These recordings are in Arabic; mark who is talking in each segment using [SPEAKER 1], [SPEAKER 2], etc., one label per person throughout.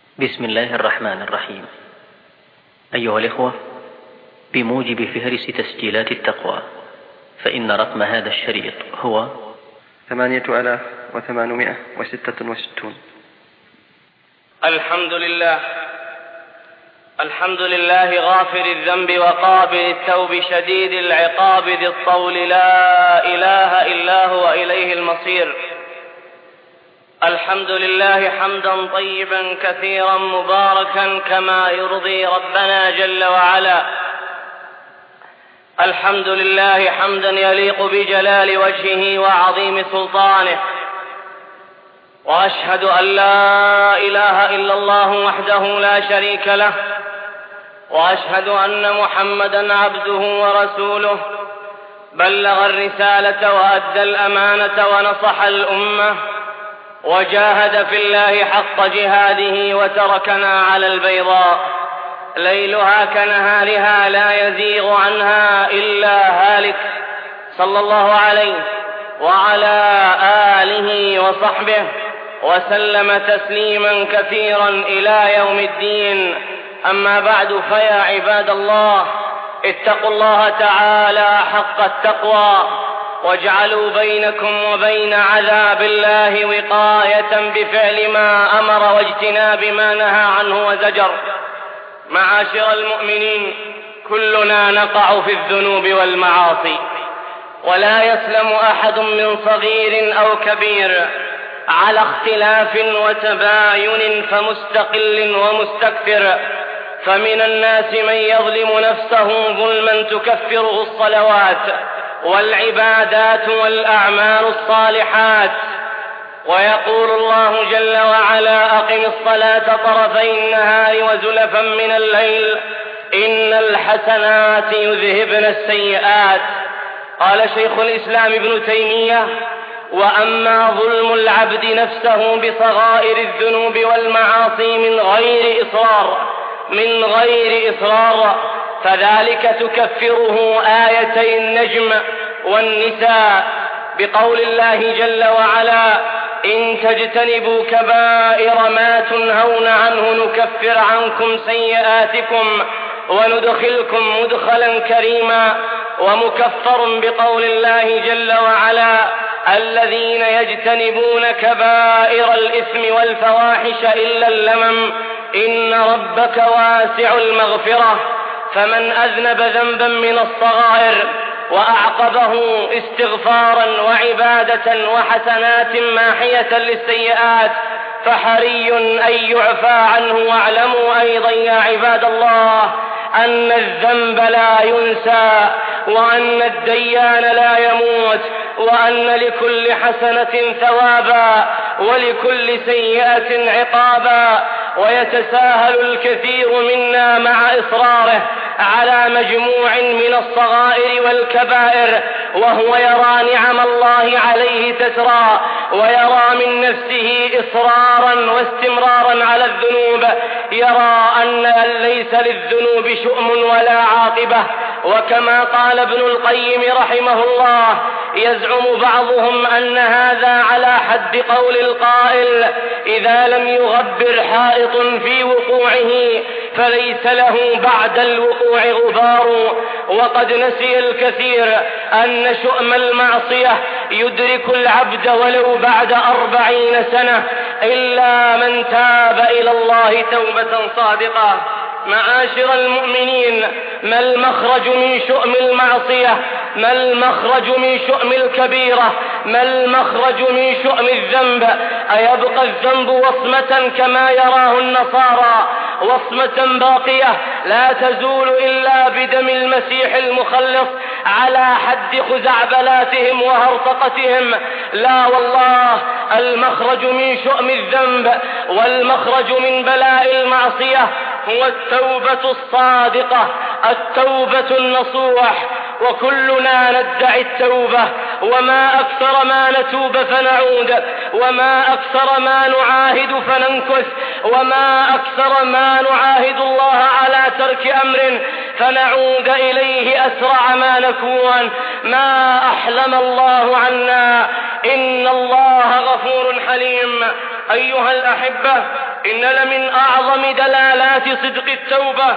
[SPEAKER 1] بسم الله الرحمن الرحيم. أيها الإخوة، بموجب فهرس تسجيلات التقوى، فإن رقم هذا الشريط هو
[SPEAKER 2] 8866.
[SPEAKER 3] الحمد لله غافر الذنب وقابل التوب شديد العقاب ذي الطول، لا إله إلا هو إليه المصير. الحمد لله حمدا طيبا كثيرا مباركا كما يرضي ربنا جل وعلا. الحمد لله حمدا يليق بجلال وجهه وعظيم سلطانه، وأشهد أن لا إله إلا الله وحده لا شريك له، وأشهد أن محمدا عبده ورسوله، بلغ الرسالة وأدى الأمانة ونصح الأمة، وجاهد في الله حق جهاده، وتركنا على البيضاء ليلها كنهارها لا يزيغ عنها إلا هالك، صلى الله عليه وعلى آله وصحبه وسلم تسليما كثيرا إلى يوم الدين. أما بعد، فيا عباد الله، اتقوا الله تعالى حق التقوى، واجعلوا بينكم وبين عذاب الله وقاية بفعل ما أمر واجتناب ما نهى عنه وزجر. معاشر المؤمنين، كلنا نقع في الذنوب والمعاصي، ولا يسلم أحد من صغير أو كبير، على اختلاف وتباين، فمستقل ومستكثر. فمن الناس من يظلم نفسه ظلما تكفره الصلوات والعبادات والأعمال الصالحات، ويقول الله جل وعلا: أقم الصلاة طرفي النهار وزلفا من الليل إن الحسنات يذهبن السيئات. قال شيخ الإسلام ابن تيمية: وأما ظلم العبد نفسه بصغائر الذنوب والمعاصي من غير إصرار فذلك تكفره آيتي النجم والنساء، بقول الله جل وعلا: إن تجتنبوا كبائر ما تنهون عنه نكفر عنكم سيئاتكم وندخلكم مدخلا كريما. ومكفر بقول الله جل وعلا: الذين يجتنبون كبائر الإثم والفواحش إلا اللمم إن ربك واسع المغفرة. فمن أذنب ذنبا من الصغائر وأعقبه استغفارا وعبادة وحسنات ماحية للسيئات فحري أن يعفى عنه. واعلموا أيضا يا عباد الله أن الذنب لا ينسى، وأن الديان لا يموت، وأن لكل حسنة ثوابا ولكل سيئة عقابا. ويتساهل الكثير منا مع إصراره على مجموع من الصغائر والكبائر، وهو يرى نعم الله عليه تترى، ويرى من نفسه إصرارا واستمرارا على الذنوب، يرى أن ليس للذنوب شؤم ولا عاقبة. وكما قال ابن القيم رحمه الله: يزعم بعضهم أن هذا على حد قول القائل: إذا لم يغبر حائط في وقوعه فليس له بعد الوقوع غبار. وقد نسي الكثير أن شؤم المعصية يدرك العبد ولو بعد 40 سنة، إلا من تاب إلى الله توبة صادقة. معاشر المؤمنين، ما المخرج من شؤم المعصية؟ ما المخرج من شؤم الكبيرة؟ ما المخرج من شؤم الذنب؟ أيبقى الذنب وصمة كما يراه النصارى، وصمة باقية لا تزول إلا بدم المسيح المخلص على حد خزعبلاتهم وهرطقتهم؟ لا والله، المخرج من شؤم الذنب والمخرج من بلاء المعصية هو التوبة الصادقة، التوبة النصوح. وكلنا ندعي التوبة، وما أكثر ما نتوب فنعود، وما أكثر ما نعاهد فننكث، وما أكثر ما نعاهد الله على ترك أمر فنعود إليه أسرع ما نكون. ما أحلم الله عنا، إن الله غفور حليم. أيها الأحبة، إن لمن أعظم دلالات صدق التوبة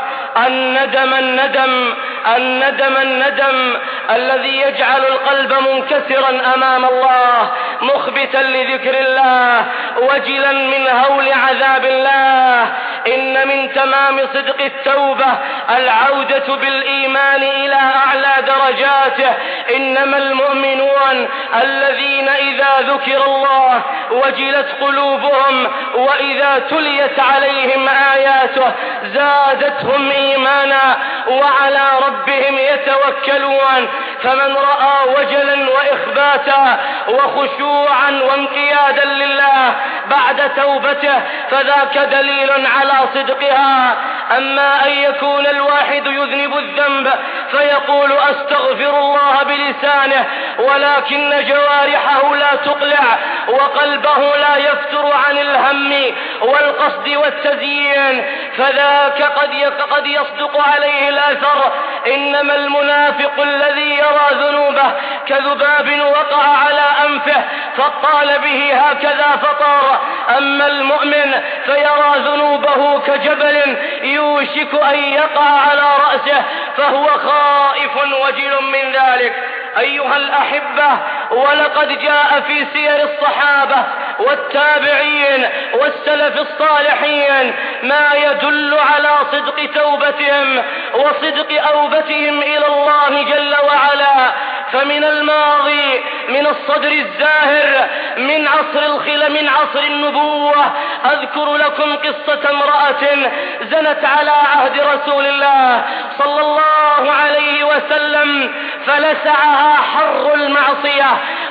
[SPEAKER 3] الندم الذي يجعل القلب منكسرا أمام الله، مخبتا لذكر الله، وجلا من هول عذاب الله. إن من تمام صدق التوبة العودة بالإيمان إلى أعلى درجاته. إنما المؤمنون الذين إذا ذكر الله وجلت قلوبهم وإذا تليت عليهم آياته زادتهم إيمانا وعلى ربهم يتوكلون. فمن رأى وجلا وإخباتا وخشوعا وانقيادا لله بعد توبته فذاك دليل على صدقها. أما أن يكون الواحد يذنب الذنب فيقول أستغفر الله بلسانه ولكن جوارحه لا تقلع وقلبه لا يفتر عن الهم والقصد والتزيين، فذاك قد يصدق عليه الأثر. إنما المنافق الذي يرى ذنوبه كذباب وقع على أنفه فقال به هكذا فطار. أما المؤمن فيرى ذنوبه كجبل يوشك أن يقع على رأسه فهو خائف وجل من ذلك. أيها الأحبة، ولقد جاء في سير الصحابة والتابعين والسلف الصالحين ما يدل على صدق توبتهم وصدق أوبتهم إلى الله جل وعلا. فمن الماضي من الصدر الزاهر من عصر النبوة أذكر لكم قصة امرأة زنت على عهد رسول الله صلى الله عليه وسلم، فلسعها حر المعصية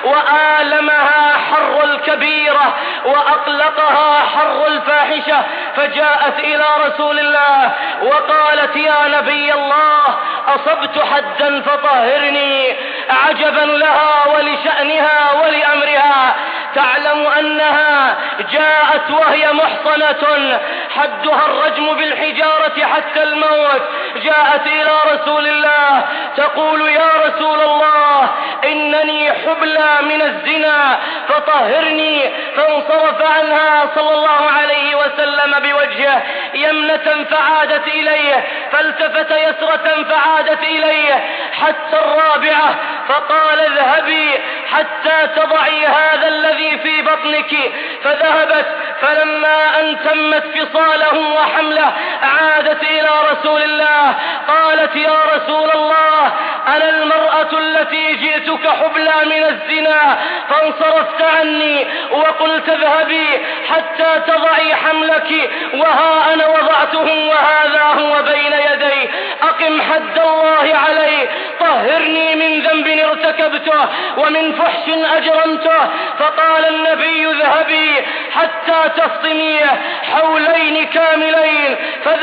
[SPEAKER 3] وآلمها حر الكبيرة وأقلقها حر الفاحشة، فجاءت إلى رسول الله وقالت يا نبي الله أصبت حدا فطهرني. عجبا لها ولشأنها ولأمرها، تعلم أنها جاءت وهي محصنة حدها الرجم بالحجارة حتى الموت، جاءت إلى رسول الله تقول يا رسول الله إنني حبلى من الزنا فطهرني، فانصرف عنها صلى الله عليه وسلم بوجهه يمنة فعادت إليه، فالتفت يسرة فعادت إليه حتى الرابعة، فقال اذهبي حتى تضعي هذا الذي في بطنك، فذهبت. فلما أن تمت فصاله وحمله عادت إلى رسول الله قالت يا رسول الله أنا المرأة التي جئتك حبلى من الزنا، فانصرفت عني وقلت اذهبي حتى تضعي حملك، وها أنا وضعته وهذا هو بين يدي، أقم حد الله علي، طهرني من ذنب ارتكبته ومن فحش أجرمته. فقال النبي اذهبي حتى تفطميه حولين كاملين،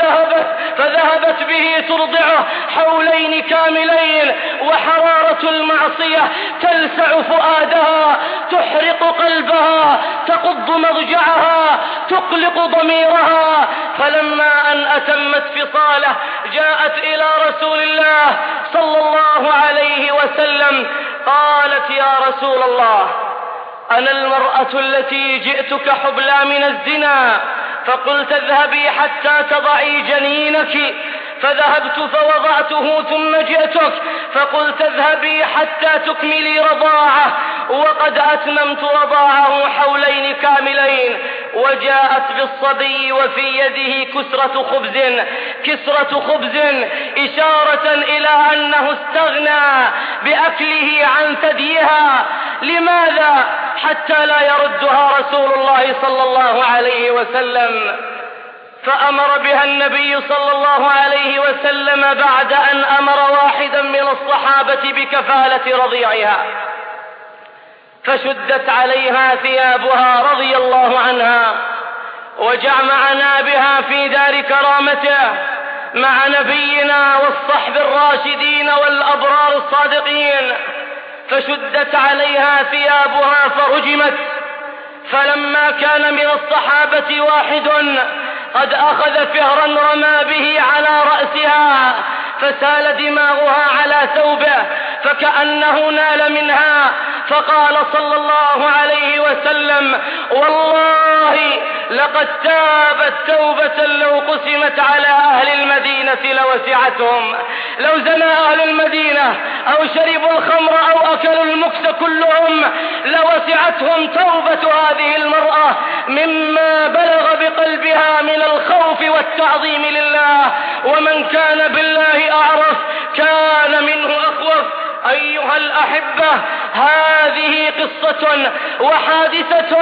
[SPEAKER 3] فذهبت به ترضعه حولين كاملين، وحرارة المعصية تلسع فؤادها، تحرق قلبها، تقض مضجعها، تقلق ضميرها. فلما أن أتمت فصاله جاءت إلى رسول الله صلى الله عليه وسلم قالت يا رسول الله أنا المرأة التي جئتك حبلى من الزنا، فقلت اذهبي حتى تضعي جنينك، فذهبت فوضعته ثم جئتك فقلت اذهبي حتى تكملي رضاعه، وقد أتممت رضاعه حولين كاملين. وجاءت بالصبي وفي يده كسرة خبز إشارة إلى أنه استغنى بأكله عن ثديها. لماذا؟ حتى لا يردها رسول الله صلى الله عليه وسلم. فأمر بها النبي صلى الله عليه وسلم بعد أن أمر واحدا من الصحابة بكفالة رضيعها، فشدت عليها ثيابها رضي الله عنها، وجمعنا بها في دار كرامته مع نبينا والصحب الراشدين والأبرار الصادقين، فشدت عليها ثيابها فرجمت. فلما كان من الصحابة واحد قد أخذ فهرا رمى به على رأسها فسال دماغها على ثوبه فكأنه نال منها، فقال صلى الله عليه وسلم: والله لقد تابت توبة لو قسمت على أهل المدينة لوسعتهم. لو زنى أهل المدينة أو شربوا الخمر أو أكلوا المكس كلهم لوسعتهم توبة هذه المرأة مما بلغ بقلبها من الخوف والتعظيم لله، ومن كان بالله أعرف كان منه أخوف. أيها الأحبة، هذه قصة وحادثة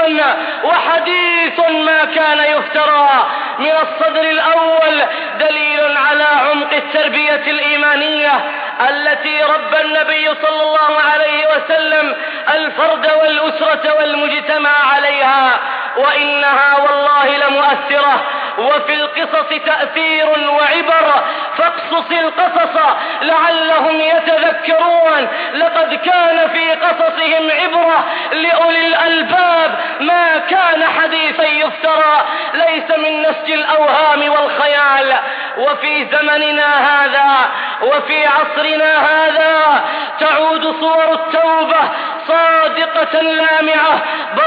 [SPEAKER 3] وحديث ما كان يفترى. من الصدر الأول دليل على عمق التربية الإيمانية التي ربى النبي صلى الله عليه وسلم الفرد والأسرة والمجتمع عليها، وإنها والله لمؤثرة، وفي القصص تأثير وعبر، فاقصص القصص لعلهم يتذكرون. لقد كان في قصصهم عبرة لأولي الألباب، ما كان حديثا يفترى، ليس من نسج الأوهام والخيال. وفي زمننا هذا وفي عصرنا هذا تعود صور التوبة صادقة لامعة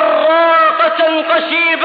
[SPEAKER 3] براقة قشيبة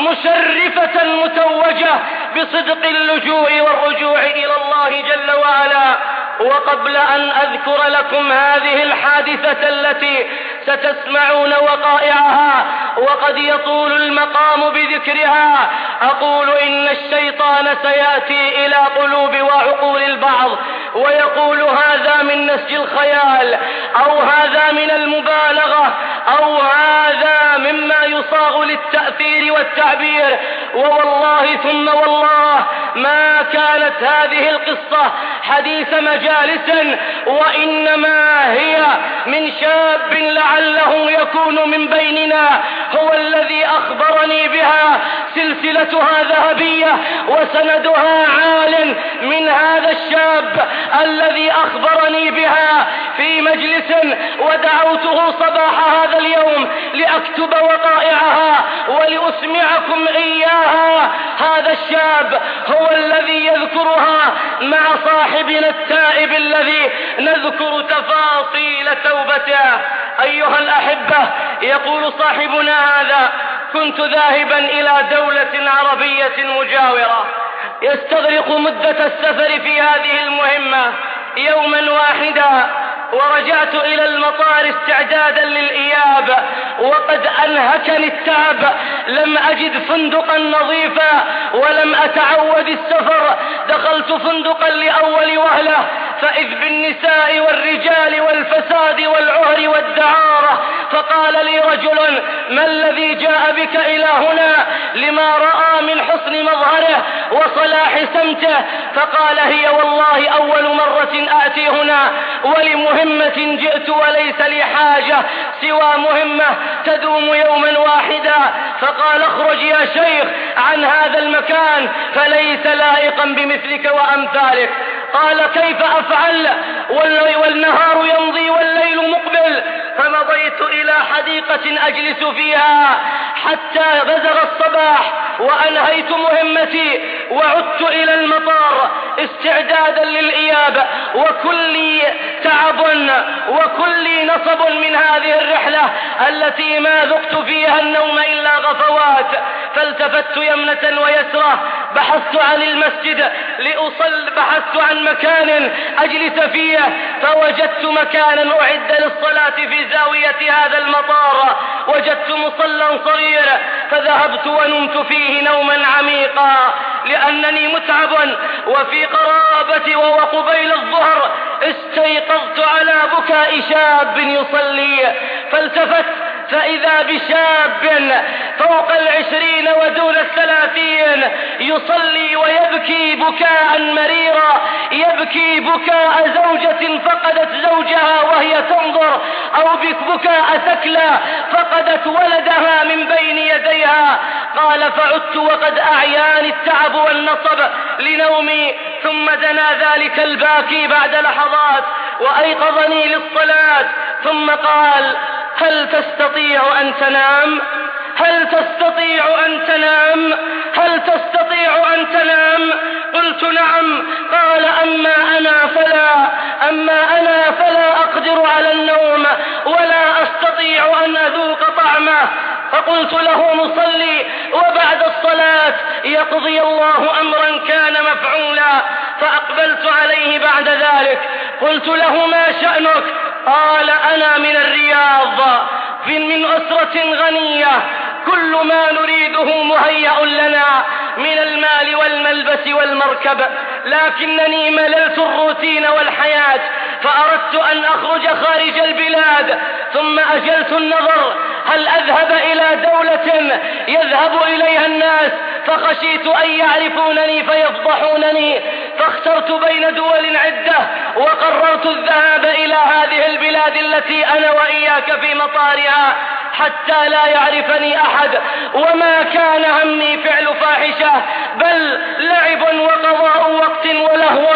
[SPEAKER 3] مشرفة متوجة بصدق اللجوء والرجوع إلى الله جل وعلا. وقبل أن أذكر لكم هذه الحادثة التي ستسمعون وقائعها وقد يطول المقام بذكرها، أقول إن الشيطان سيأتي إلى قلوب وعقول البعض ويقول هذا من نسج الخيال، أو هذا من المبالغة، أو هذا مما يصاغ للتأثير والتعبير. ووالله ثم والله ما كانت هذه القصة حديث مجالس، وإنما هي من شاب لعله يكون من بيننا هو الذي أخبرني بها. سلسلتها ذهبية وسندها عال من هذا الشاب الذي أخبرني بها في مجلس، ودعوته صباح هذا اليوم لأكتب وقائعها ولأسمعكم إياها. هذا الشاب هو الذي يذكرها مع صاحبنا التائب الذي نذكر تفاصيل توبته. أيها الأحبة، يقول صاحبنا هذا: كنت ذاهبا إلى دولة عربية مجاورة، يستغرق مدة السفر في هذه المهمة يوما واحدا، ورجعت إلى المطار استعدادا للإياب، وقد أنهكني التعب. لم أجد فندقا نظيفا ولم أتعود السفر. دخلت فندقا لأول وهلة فإذ بالنساء والرجال والفساد والعهر والدعارة. فقال لي رجل: ما الذي جاء بك إلى هنا؟ لما رأى من حسن مظهره وصلاح سمته. فقال: هي والله أول مرة آتي هنا، ولمهمة جئت وليس لي حاجة سوى مهمة تدوم يوما واحدا. فقال: اخرج يا شيخ عن هذا المكان فليس لائقا بمثلك وأمثالك. قال: كيف أفعل والنهار يمضي والليل مقبل؟ فمضيت إلى حديقة أجلس فيها حتى بزغ الصباح وأنهيت مهمتي، وعدت إلى المطار استعدادا للإياب، وكل تعب وكل نصب من هذه الرحلة التي ما ذقت فيها النوم إلا غفوات. فالتفت يمنة ويسرى، بحثت عن المسجد بحثت عن مكان أجلس فيه، فوجدت مكانا أعد للصلاة في زاوية هذا المطار. وجدت مصلى صغير فذهبت ونمت فيه نوما عميقا لأنني متعب وفي قرابة وقبيل الظهر استيقظت على بكاء شاب يصلي. فالتفت فإذا بشاب فوق 20 ودون 30 يصلي ويبكي بكاء مريرا، يبكي بكاء زوجة فقدت زوجها وهي تنظر، أو بكاء ثكلى فقدت ولدها من بين يديها. قال: فعدت وقد أعياني التعب والنصب لنومي، ثم دنا ذلك الباكي بعد لحظات وأيقظني للصلاة، ثم قال: هل تستطيع أن تنام؟ هل تستطيع أن تنام؟ هل تستطيع أن تنام؟ قلت: نعم. قال: أما أنا فلا أقدر على النوم ولا أستطيع أن أذوق طعمه. فقلت له نصلي وبعد الصلاة يقضي الله أمرا كان مفعولا. فأقبلت عليه بعد ذلك قلت له ما شأنك؟ قال أنا من الرياض من أسرة غنية، كل ما نريده مهيأ لنا من المال والملبس والمركب، لكنني مللت الروتين والحياة فأردت أن أخرج خارج البلاد، ثم أجلت النظر هل أذهب إلى دولة يذهب إليها الناس، فخشيت أن يعرفونني فيفضحونني، فاخترت بين دول عدة وقررت الذهاب إلى هذه البلاد التي أنا وإياك في مطارها حتى لا يعرفني أحد. وما كان همي فعل فاحشة، بل لعب وقضاء وقت ولهو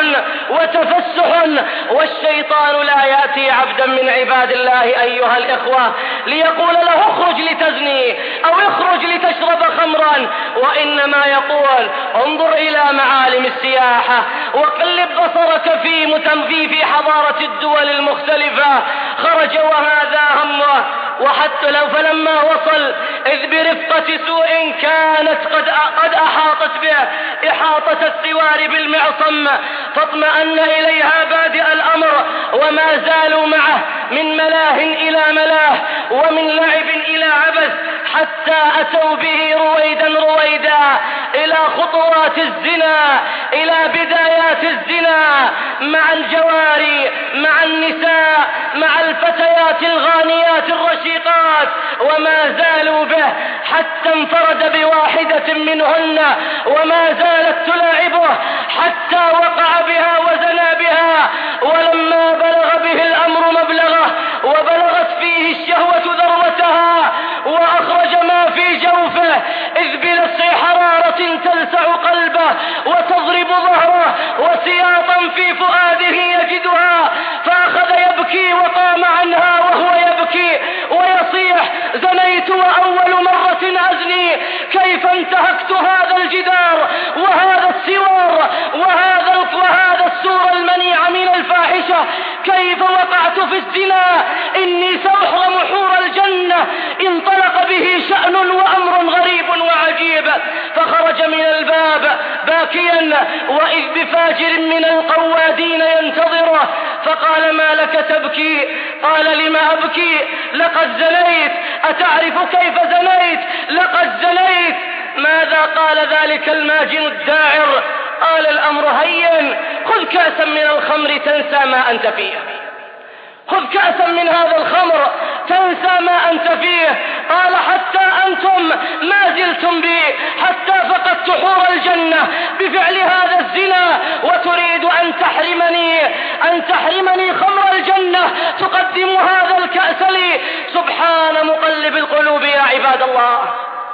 [SPEAKER 3] وتفسح، والشيطان لا يأتي عبدا من عباد الله أيها الإخوة ليقول له اخرج لتزني أو اخرج لتشرب خمرا، وإنما يقول انظر إلى معالم السياحة وقلب بصرك في حضارة الدول المختلفة. خرج وهذا همه. وحتى لو فلما وصل إذ برفقة سوء كانت قد أحاطت به إحاطة السوار بالمعصم، فاطمأن إليها بادئ الأمر، وما زالوا معه من ملاه إلى ملاه ومن لعب إلى عبث، حتى أتوا به رويدا إلى خطوات الزنا، إلى بدايات الزنا مع الجواري، مع النساء، مع الفتيات الغانيات الرشيقات، وما زالوا به حتى انفرد بواحدة منهن، وما زالت تلاعبه حتى وقع بها وزنا بها. ولما بلغ به الأمر مبلغه وبلغت فيه الشهوة ذروتها وأخرج ما في جوفه، إذ بلسع حرارة تلسع قلبه وتضرب ظهره وسياطا في فؤاده يجدها، فأخذ يبكي وقام عنها وهو يبكي ويصيح زنيت وأول مرة أزني، كيف انتهكت هذا الجدار وهذا السوار وهذا السور المنيع من الفاحشة، كيف وقعت في الزنا، إني سأحرم حور الجنة. انطلق به شأن وأمر غريب وعجيب، فخرج من الباب باكيا وإذ بفاجر من القوادين ينتظره، فقال ما لك تبكي؟ قال لما أبكي؟ لقد زنيت. أتعرف كيف زنيت؟ لقد زنيت. ماذا قال ذلك الماجن الداعر؟ قال الأمر هين، خذ كأسا من الخمر تنسى ما أنت فيه، خذ كأسا من هذا الخمر تنسى ما أنت فيه. قال حتى أنتم ما زلتم بي حتى فقدت حور الجنة بفعل هذا الزنا، وتريد أن تحرمني خمر الجنة، تقدم هذا الكأس لي. سبحان مقلب القلوب يا عباد الله.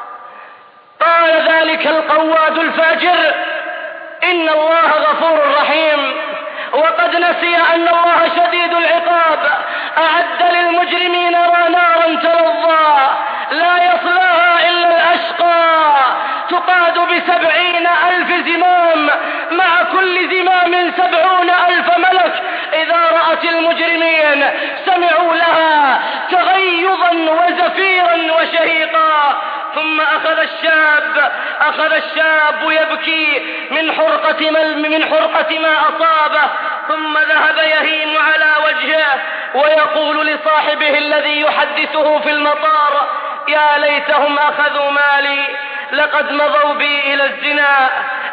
[SPEAKER 3] قال ذلك القواد الفاجر إن الله غفور رحيم، وقد نسي أن الله شديد العقاب، أعد للمجرمين نارا تلظى لا يصلاها إلا الأشقى، تقاد ب70,000 زمام، مع كل زمام 70,000 ملك. إذا رأت المجرمين سمعوا لها تغيظا وزفيرا وشهيقا. ثم أخذ الشاب يبكي من حرقة ما أصابه، ثم ذهب يهيم على وجهه ويقول لصاحبه الذي يحدثه في المطار يا ليتهم أخذوا مالي، لقد مضوا بي إلى الزنا،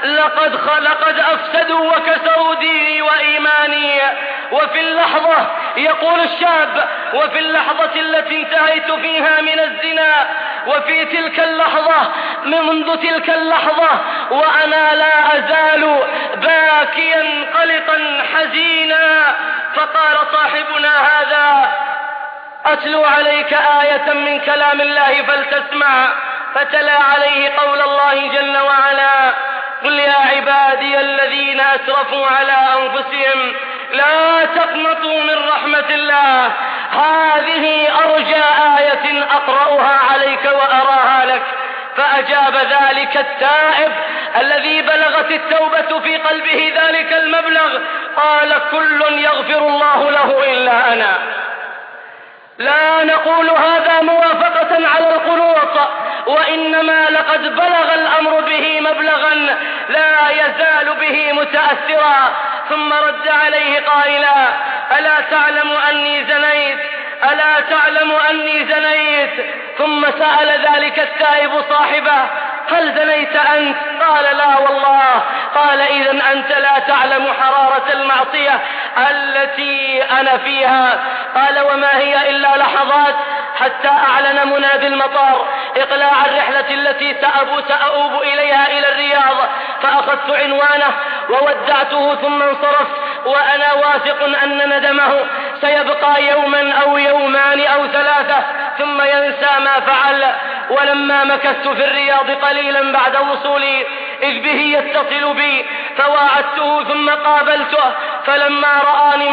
[SPEAKER 3] لقد أفسدوا وكسروا ديني وإيماني. وفي اللحظة يقول الشاب وفي اللحظة التي انتهيت فيها من الزنا، وفي تلك اللحظة منذ تلك اللحظة وأنا لا أزال باكيا قلقا حزينا. فقال صاحبنا هذا أتلو عليك آية من كلام الله فلتسمع، فتلا عليه قول الله جل وعلا قل يا عبادي الذين أسرفوا على أنفسهم لا تقنطوا من رحمة الله، هذه أرجى آية أقرأها عليك وأراها لك. فأجاب ذلك التائب الذي بلغت التوبة في قلبه ذلك المبلغ قال كل يغفر الله له إلا أنا. لا نقول هذا موافقة على القنوط، وإنما لقد بلغ الأمر به مبلغا لا يزال به متأثرا. ثم رد عليه قائلا: ألا تعلم أني زنيت؟ ألا تعلم أني زنيت؟ ثم سأل ذلك التائب صاحبه: هل زنيت أنت؟ قال: لا والله. قال: إذن أنت لا تعلم حرارة المعصية التي أنا فيها. قال: وما هي إلا لحظات حتى أعلن منادي المطار إقلاع الرحلة التي سأؤوب إليها إلى الرياض، فأخذت عنوانه وودعته ثم انصرفت وأنا واثق أن ندمه سيبقى يوما أو يومان أو ثلاثة ثم ينسى ما فعل. ولما مكثت في الرياض قليلا بعد وصولي إذ به يتصل بي فواعدته ثم قابلته، فلما رآني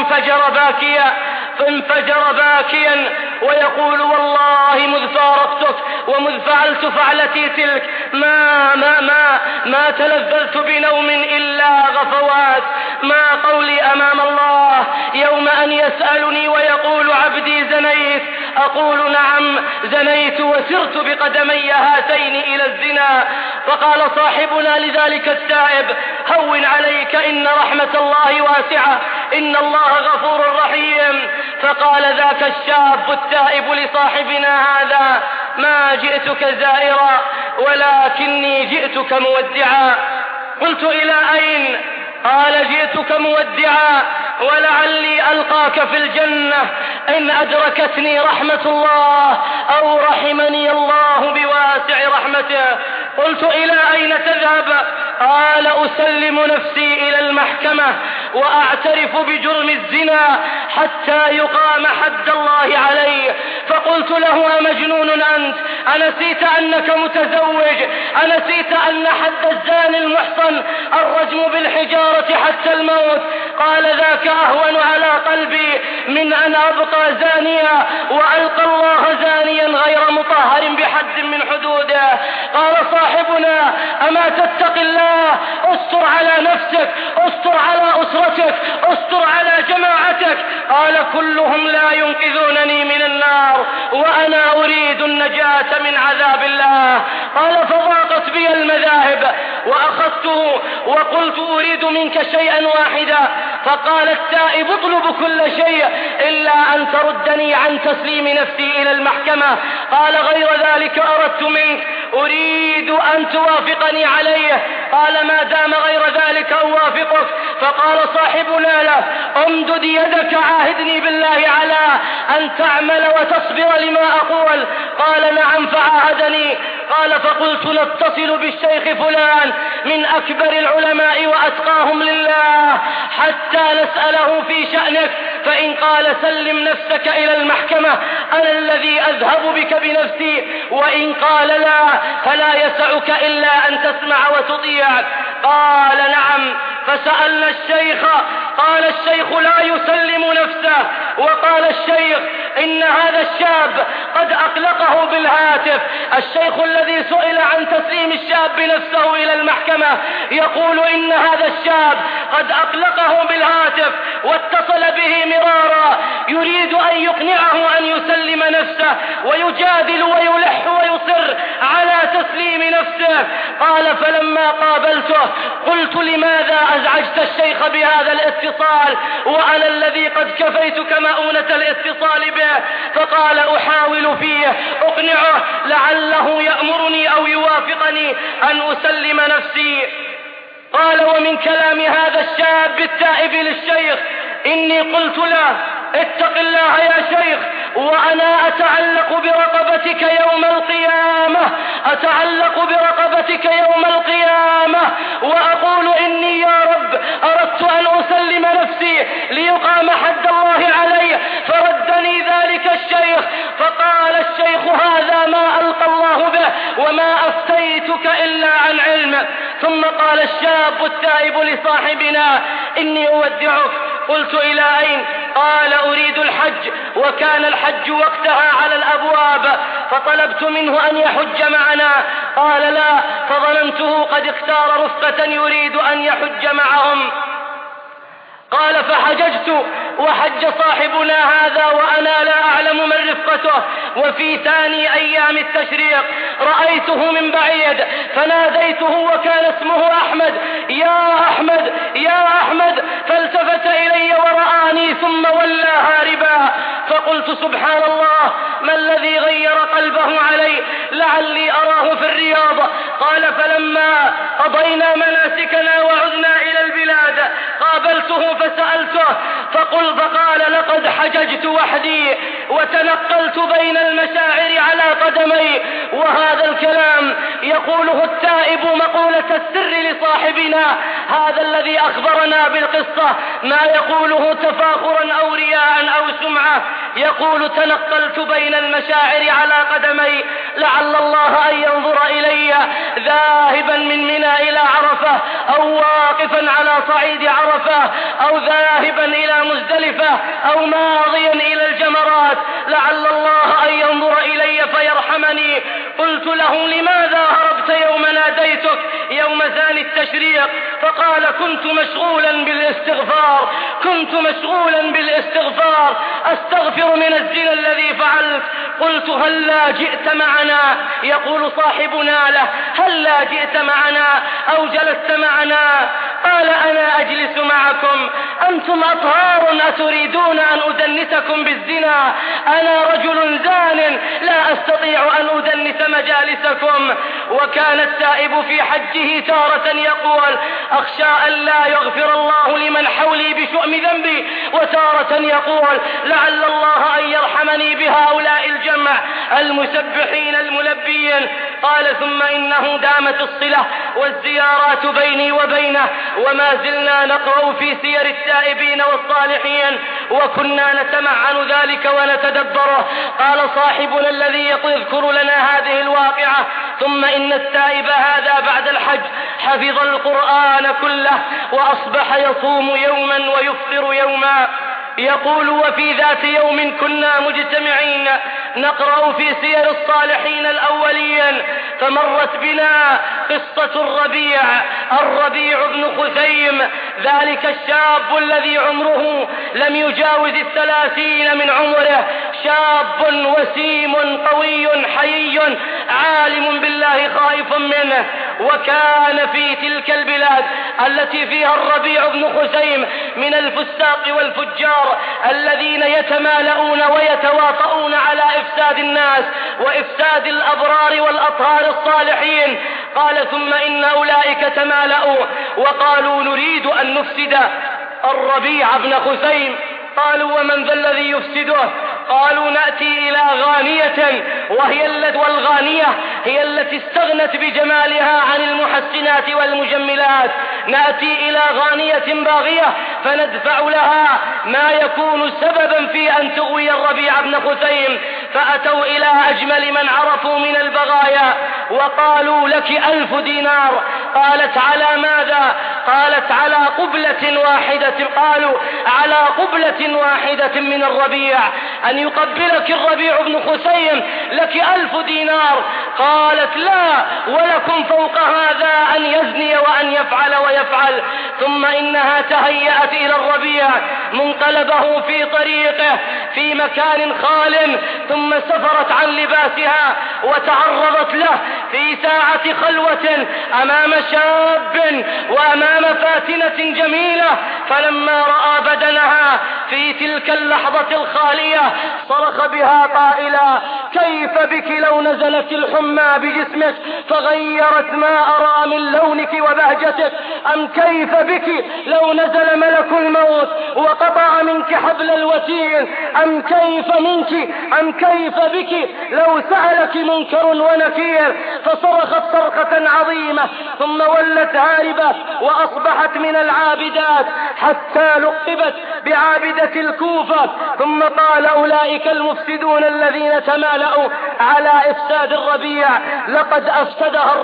[SPEAKER 3] انفجر باكيا ويقول: والله مذ فارقتك ومذ فعلت فعلتي تلك ما تلذذت بنوم إلا غفوات. ما قولي أمام الله يوم أن يسألني ويقول: عبدي زنيت؟ أقول: نعم زنيت وسرت بقدمي هاتين إلى الزنا. فقال صاحبنا لذلك التائب: هون عليك، إن رحمة الله واسعة، إن الله غفور رحيم. فقال ذاك الشاب التائب لصاحبنا هذا: ما جئتك زائرا ولكني جئتك مودعا. قلت: إلى أين؟ قال: جئتك مودعا ولعلي ألقاك في الجنة إن أدركتني رحمة الله أو رحمني الله بواسع رحمته. قلت: إلى أين تذهب؟ قال: أسلم نفسي إلى المحكمة وأعترف بجرم الزنا حتى يقام حد الله علي. فقلت له: أمجنون أنت؟ أنسيت أنك متزوج؟ أنسيت أن حد الزاني المحصن الرجم بالحجارة حتى الموت؟ قال: ذاك أهون على قلبي من أن أبقى زانيا وألقى الله زانيا غير مطهر بحد من حدوده. قال صاحبنا: أما تتق الله؟ استر على نفسك، استر على أسرتك، استر على جماعتك. قال: كلهم لا ينقذونني من النار وأنا أريد النجاة من عذاب الله. قال: فضاقت بي المذاهب وأخذته وقلت: أريد منك شيئا واحدا. فقال التائب: اطلب كل شيء إلا أن تردني عن تسليم نفسي إلى المحكمة. قال: غير ذلك أردت منك، أريد أن توافقني عليه. قال: ما دام غير ذلك أوافقك. فقال صاحبنا له: امدد يدك، عاهدني بالله على أن تعمل وتصبر لما أقول. قال: نعم. فعاهدني. قال: فقلت: نتصل بالشيخ فلان من أكبر العلماء وأتقاهم لله حتى نسأله في شأنك، فإن قال سلم نفسك إلى المحكمة أنا الذي أذهب بك بنفسي، وإن قال لا فلا يسعك إلا أن تسمع وتطيع. قال: نعم. فسألنا الشيخ. قال الشيخ: لا يسلم نفسه. وقال الشيخ: إن هذا الشاب قد أقلقه بالهاتف. الشيخ الذي سئل عن تسليم الشاب نفسه إلى المحكمة يقول إن هذا الشاب قد أقلقه بالهاتف واتصل به مرارا يريد أن يقنعه أن يسلم نفسه، ويجادل ويلح ويصر على تسليم نفسه. قال: فلما قابلته قلت: لماذا أزعجت الشيخ بهذا الاتصال وأنا الذي قد كفيتك مؤونة الاتصال به؟ فقال: أحاول فيه أقنعه لعله يأمرني أو يوافقني أن أسلم نفسي. قال: ومن كلام هذا الشاب التائب للشيخ إني قلت له: اتق الله يا شيخ، وأنا أتعلق برقبتك يوم القيامة، أتعلق برقبتك يوم القيامة وأقول إني يا رب أردت أن أسلم نفسي ليقام حد الله علي، فردني ذلك الشيخ. فقال الشيخ: هذا ما ألقى الله به وما أفتيتك إلا عن علم. ثم قال الشاب التائب لصاحبنا: إني أودعك. قلت: إلى أين؟ قال: أريد الحج، وكان الحج وقتها على الأبواب، فطلبت منه أن يحج معنا. قال: لا، فظننته قد اختار رفقة يريد أن يحج معهم. قال فحججت وحج صاحبنا هذا وأنا لا أعلم من رفقته. وفي ثاني أيام التشريق رأيته من بعيد فناديته وكان اسمه أحمد: يا أحمد يا أحمد، فالتفت إلي ورآني ثم ولى هاربا. فقلت سبحان الله، ما الذي غير قلبه علي؟ لعلي أراه في الرياض. قال فلما قضينا مناسكنا وعدنا إلى البلاد قابلته فسألته فقال لقد حججت وحدي وتنقلت بين المشاعر على قدمي. وهذا الكلام يقوله التائب مقولة السر لصاحبنا هذا الذي أخبرنا بالقصة، ما يقوله تفاخرا أو رياء أو سمعة. يقول تنقلت بين المشاعر على قدمي لعل الله أن ينظر إلي ذاهبا من منى إلى عرفة أو واقفا على صعيد عرفة أو ذاهبا إلى مزدلفة أو ماضيا إلى الجمرات، لعل الله أن ينظر إلي فيرحمني. قلت له لماذا هربت يوم ناديتك يوم ثاني التشريق؟ فقال كنت مشغولا بالاستغفار أستغفر من الزنا الذي فعلت. قلت هلا جئت معنا؟ يقول صاحبنا له هلا جئت معنا أو جلست معنا؟ قال أنا أجلس معكم، أنتم أطهار أتريدون أن أدنسكم بالزنا؟ أنا رجل زان لا أستطيع أن أدنس مجالسكم. وكان التائب في حجه تارة يقول أخشى أن لا يغفر الله لمن حولي بشؤم ذنبي، وتارة يقول لعل الله أن يرحمني بهؤلاء الجمع المسبحين الملبيين. قال ثم إنه دامت الصلة والزيارات بيني وبينه وما زلنا نقرأ في سير التائبين والصالحين وكنا نتمعن ذلك ونتدبره. قال صاحبنا الذي يذكر لنا هذه الواقعة ثم إن التائب هذا بعد الحج حفظ القرآن كله وأصبح يصوم يوما ويفطر يوما. يقول وفي ذات يوم كنا مجتمعين نقرأ في سير الصالحين الأولين فمرت بنا قصة الربيع بن خثيم، ذلك الشاب الذي عمره لم يجاوز 30 من عمره، شاب وسيم قوي حيي عالم بالله خائف منه. وكان في تلك البلاد التي فيها الربيع بن خثيم من الفساق والفجار الذين يتمالؤون ويتواطؤون على إفساد الناس وإفساد الأبرار والأطهار الصالحين. قال ثم إن أولئك تمالؤوا وقالوا نريد أن نفسد الربيع بن خثيم. قالوا ومن ذا الذي يفسده؟ قالوا نأتي إلى غانية والغانية هي التي استغنت بجمالها عن المحسنات والمجملات، نأتي إلى غانية باغية فندفع لها ما يكون سببا في أن تغوي الربيع بن خثيم. فأتوا إلى أجمل من عرفوا من البغايا وقالوا لك 1000 دينار. قالت على ماذا؟ قالت على قبلة واحدة. قالوا على قبلة واحدة من الربيع، أن يقبلك الربيع بن خثيم لك 1000 دينار. قالت لا، ولكم فوق هذا أن يزني وأن يفعل ويفعل. ثم إنها تهيأت إلى الربيع منقلبه في طريقه في مكان خال، ثم سفرت عن لباسها وتعرضت له في ساعة خلوة أمام شاب وأمام فاتنة جميلة. فلما رأى بدنها في تلك اللحظة الخالية صرخ بها قائلا كيف بك لو نزلت الحمى بجسمك فغيرت ما أرى من لونك وبهجتك؟ أم كيف بك لو نزل ملك الموت وقطع منك حبل الوتين؟ أم كيف بك لو سألك منكر ونكير؟ فصرخت صرخة عظيمة ثم ولت هاربة وأصبحت من العابدات حتى لقبت بعابدة الكوفة. ثم قال أولئك المفسدون الذين تمالؤوا على إفساد الربيع لقد أفسدها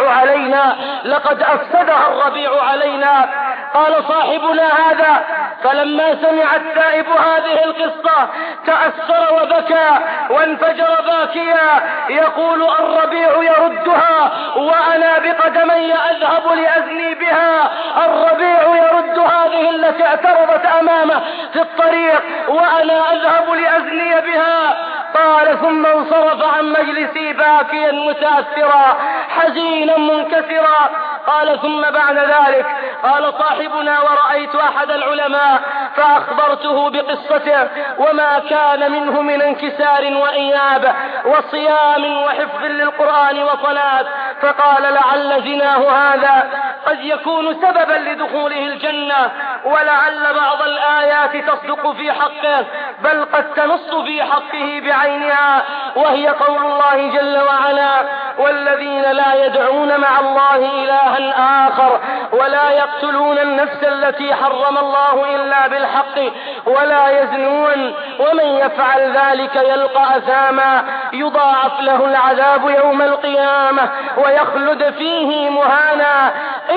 [SPEAKER 3] الربيع علينا. قال صاحبنا هذا فلما سمع التائب هذه القصة تأثر وبكى وانفجر باكيا يقول الربيع يردها وأنا بقدمي أذهب لأزني بها. الربيع يرد هذه التي اعترضت أمامه في الطريق وأنا أذهب لأزني بها. قال ثم انصرف عن مجلسي باكيا متأثرا حزينا منكسرا. قال ثم بعد ذلك قال صاحبنا ورأيت أحد العلماء فأخبرته بقصته وما كان منه من انكسار وإياب وصيام وحفظ للقرآن وصلاة، فقال لعل زناه هذا قد يكون سببا لدخوله الجنة، ولعل بعض الآيات تصدق في حقه بل قد تنص في حقه بعينها، وهي قول الله جل وعلا والذين لا يدعون مع الله إلها آخر ولا يقتلون النفس التي حرم الله إلا بالحق ولا يزنون ومن يفعل ذلك يلقى أثاما يضاعف له العذاب يوم القيامة ويخلد فيه مهانا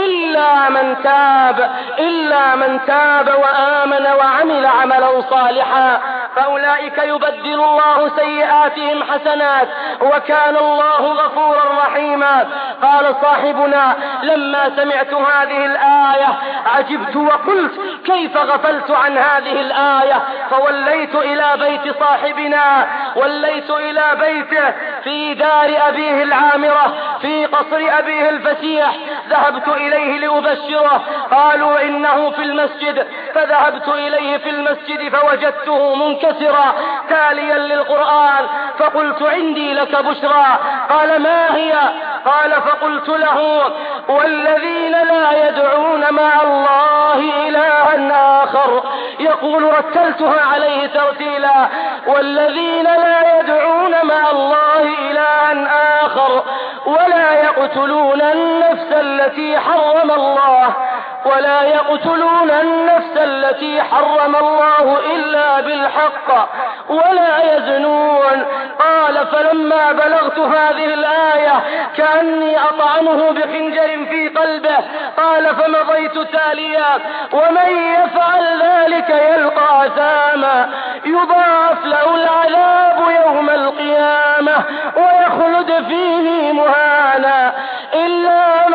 [SPEAKER 3] إلا من تاب وآمن وعمل عملا صالحا فأولئك يبدل الله سيئاتهم حسنات وكان الله غفورا رحيما. قال صاحبنا لما سمعت هذه الآية عجبت وقلت كيف غفلت عن هذه الآية، فوليت إلى بيت صاحبنا، وليت إلى بيته في دار أبيه العامرة في قصر أبيه الفسيح، ذهبت إليه لأبشره، قالوا إنه في المسجد، فذهبت إليه في المسجد فوجدته منكسرا تاليا للقرآن، فقلت عندي لك بشرى. قال ما هي؟ قال فقلت له والذين لا يدعون مع الله إلها آخر، يقول رتلتها عليه ترتيلا والذين لا يدعون مع الله إلها آخر ولا يقتلون النفس التي حرم الله إلا بالحق ولا يزنون. قال فلما بلغت هذه الآية كأني أطعنه بخنجر في قلبه. قال فمضيت تاليا ومن يفعل ذلك يلقى أثاما يضاعف له العذاب يوم القيامة ويخلد فيه مهانا إلا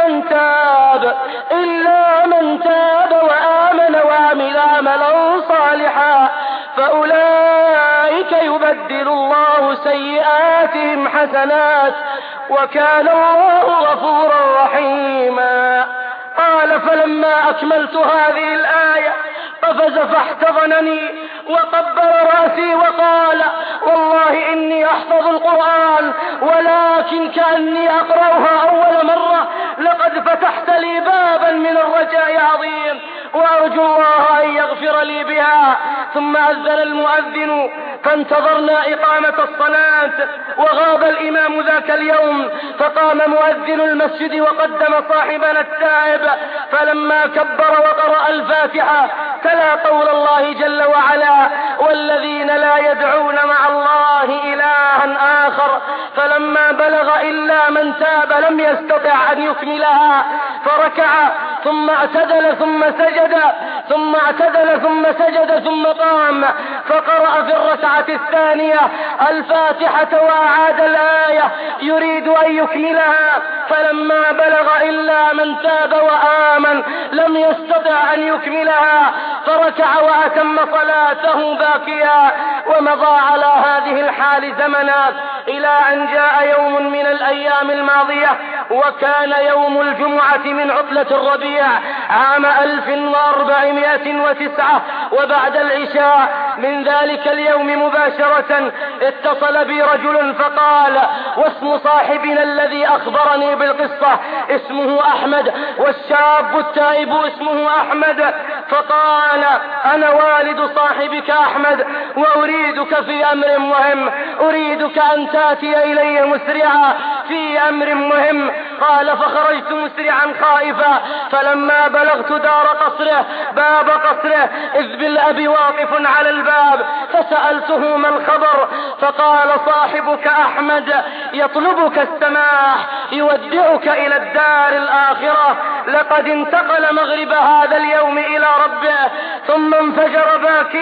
[SPEAKER 3] من تاب وآمن وعمل عملا صالحا فأولئك يبدل الله سيئاتهم حسنات وكان الله غفورا رحيما. قال فلما أكملت هذه الآية قفز فاحتضنني وقبل رأسي وقال والله إني أحفظ القرآن ولكن كأني أقرأها أول مرة، لقد فتحت لي بابا من الرجاء عظيم وأرجو الله أن يغفر لي بها. ثم أذن المؤذن فانتظرنا إقامة الصلاة وغاب الإمام ذاك اليوم، فقام مؤذن المسجد وقدم صاحبنا التائب، فلما كبر وقرأ الفاتحة تلا قول الله جل وعلا والذين لا يدعون مع الله إلها آخر، فلما بلغ إلا من تاب لم يستطع أن يكملها فركع ثم اعتدل ثم سجد ثم اعتدل ثم سجد ثم قام فقرأ في الركعة الثانية الفاتحة وأعاد الآية يريد أن يكملها، فلما بلغ إلا من تاب وآمن لم يستطع أن يكملها فركع وأتم صلاته باكيا، ومضى على هذه الحال زمنا إلى أن جاء يوم من الأيام الماضية وكان يوم الجمعة من عطلة الربيع عام 1409 وبعد العشاء من ذلك اليوم مباشرة اتصل بي رجل فقال واسم صاحبنا الذي أخبرني بالقصة اسمه أحمد والشاب التائب اسمه أحمد، فقال أنا والد صاحبك أحمد وأريدك في أمر مهم، أريدك أن تأتي إلي مسرعا في أمر مهم. قال فخرجت مسرعا خائفا، فلما بلغت دار قصره باب قصره إذ بالأب واقف على الباب، فسألته ما الخبر؟ فقال صاحبك أحمد يطلبك السماح يودعك إلى الدار الآخرة، لقد انتقل مغرب هذا اليوم إلى ربه. ثم انفجر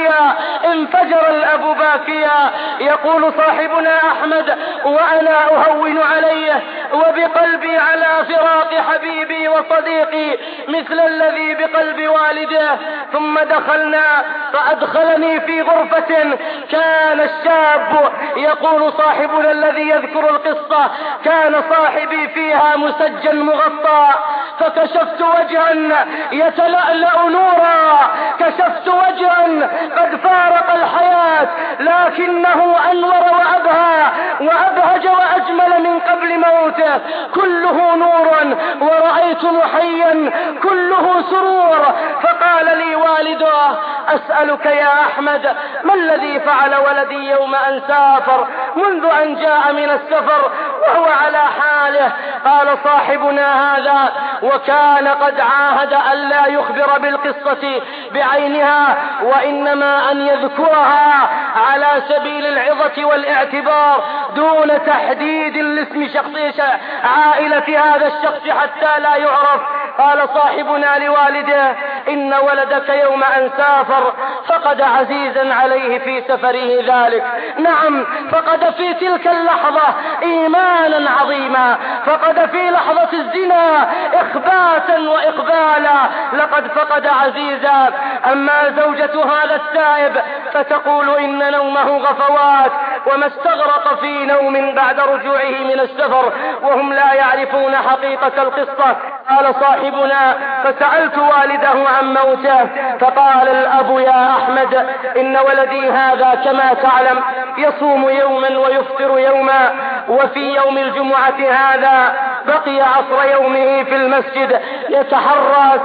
[SPEAKER 3] الأب باكيا يقول صاحبنا أحمد وأنا أهون عليه وبقلبي على فراق حبيبي وصديقي مثل الذي بقلب والده، ثم دخلنا فأدخلني في غرفة كان الشاب يقول صاحبنا الذي يذكر القصة كان صاحبي فيها مسجل مغطى، فكشفت وجها يتلألأ نورا، كشفت وجها قد فارق الحياة لكنه أنور وأبهج وأجمل من قبل موته، كله نور، ورأيت محيا كله سرور. فقال لي والده: أسألك يا أحمد ما الذي فعل ولدي يوم أن سافر منذ أن جاء من السفر وهو على حاله؟ قال صاحبنا هذا وكان قد عاهد أن لا يخبر بالقصة بعينها، وإنما أن يذكرها على سبيل العظة والاعتبار دون تحديد لاسم شخص عائلة هذا الشخص حتى لا يعرف. قال صاحبنا لوالده: إن ولدك يوم أن سافر فقد عزيزا عليه في سفره ذلك، نعم فقد في تلك اللحظة إيمانا عظيما، فقد في لحظة الزنا إخباتا وإقبالا، لقد فقد عزيزا. أما زوجة هذا التائب فتقول إن نومه غفوات وما استغرق في نوم بعد رجوعه من السفر وهم لا يعرفون حقيقة القصة. قال صاحبنا: فسألت والده عن موته فقال الأب: يا أحمد إن ولدي هذا كما تعلم يصوم يوما ويفطر يوما، وفي يوم الجمعة هذا بقي عصر يومه في المسجد يتحرى